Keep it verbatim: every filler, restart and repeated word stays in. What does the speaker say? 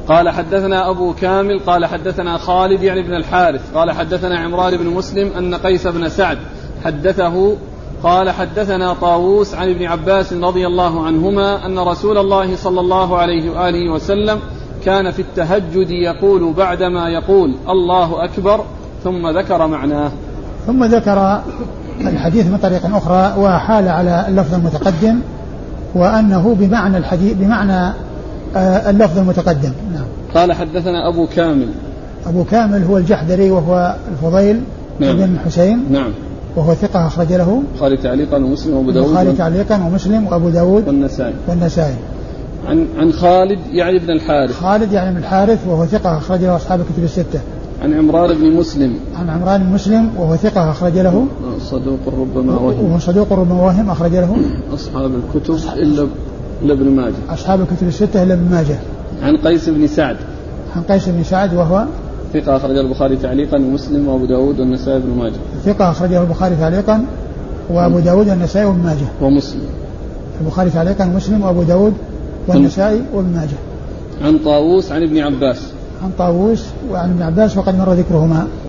قال حدثنا أبو كامل قال حدثنا خالد يعني بن الحارث قال حدثنا عمران بن مسلم أن قيس بن سعد حدثه قال حدثنا طاووس عن ابن عباس رضي الله عنهما أن رسول الله صلى الله عليه وآله وسلم كان في التهجد يقول بعدما يقول الله أكبر ثم ذكر معناه. ثم ذكر الحديث من طريق أخرى وحال على اللفظ المتقدم وأنه بمعنى الحديث بمعنى اللفظ المتقدم. نعم. قال حدثنا أبو كامل. أبو كامل هو الجحدري وهو الفضيل نعم. بن حسين. نعم. وهو ثقة أخرج له البخاري تعليقا ومسلم وأبو داود البخاري تعليقا ومسلم وأبو داود والنسائي والنسائي. عن عن خالد يعني بن الحارث. خالد يعني بن الحارث وهو ثقة أخرج له أصحاب الكتب الستة. عن عمران بن مسلم. عن عمران بن مسلم وهو ثقة أخرج له صدوق ربما وهم. وهو صدوق ربما وهم أخرج له أصحاب الكتب إلا إلا ابن ماجه. أصحاب الكتب الستة إلا ابن ماجه. عن قيس بن سعد. عن قيس بن سعد وهو ثقة أخرج البخاري تعليقا ومسلم وأبو داود والنسائي بن ماجه. ثقة أخرجه البخاري تعليقا وأبو داود والنسائي وابن ماجه. ومسلم. البخاري تعليقا ومسلم وأبو داود والنسائي وابن ماجه. عن طاووس عن ابن عباس. عن طاووس وعن ابن عباس وقد مر ذكرهما.